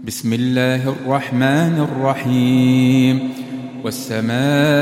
بسم الله الرحمن الرحيم والسماء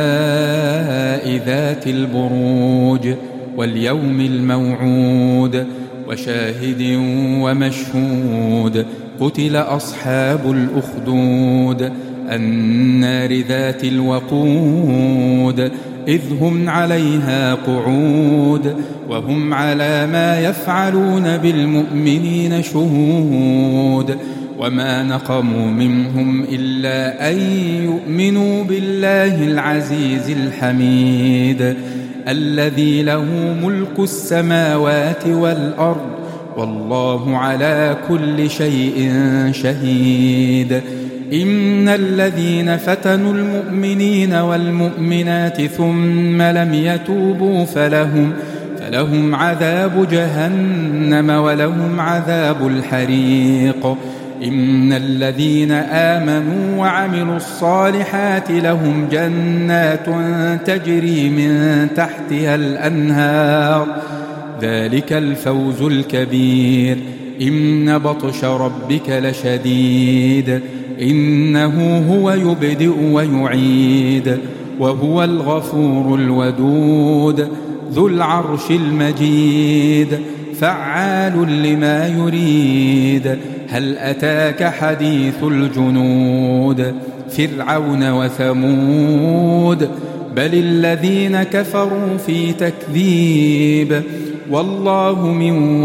ذات البروج واليوم الموعود وشاهد ومشهود قتل أصحاب الأخدود النار ذات الوقود إذ هم عليها قعود وهم على ما يفعلون بالمؤمنين شهود وما نقموا منهم إلا أن يؤمنوا بالله العزيز الحميد الذي له ملك السماوات والأرض والله على كل شيء شهيد إن الذين فتنوا المؤمنين والمؤمنات ثم لم يتوبوا فلهم عذاب جهنم ولهم عذاب الحريق إن الذين آمنوا وعملوا الصالحات لهم جنات تجري من تحتها الأنهار ذلك الفوز الكبير إن بطش ربك لشديد إنه هو يبدئ ويعيد وهو الغفور الودود ذو العرش المجيد فعال لما يريد هل أتاك حديث الجنود فرعون وثمود بل الذين كفروا في تكذيب والله من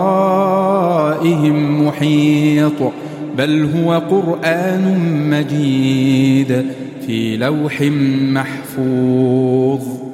ورائهم محيط بل هو قرآن مجيد في لوح محفوظ.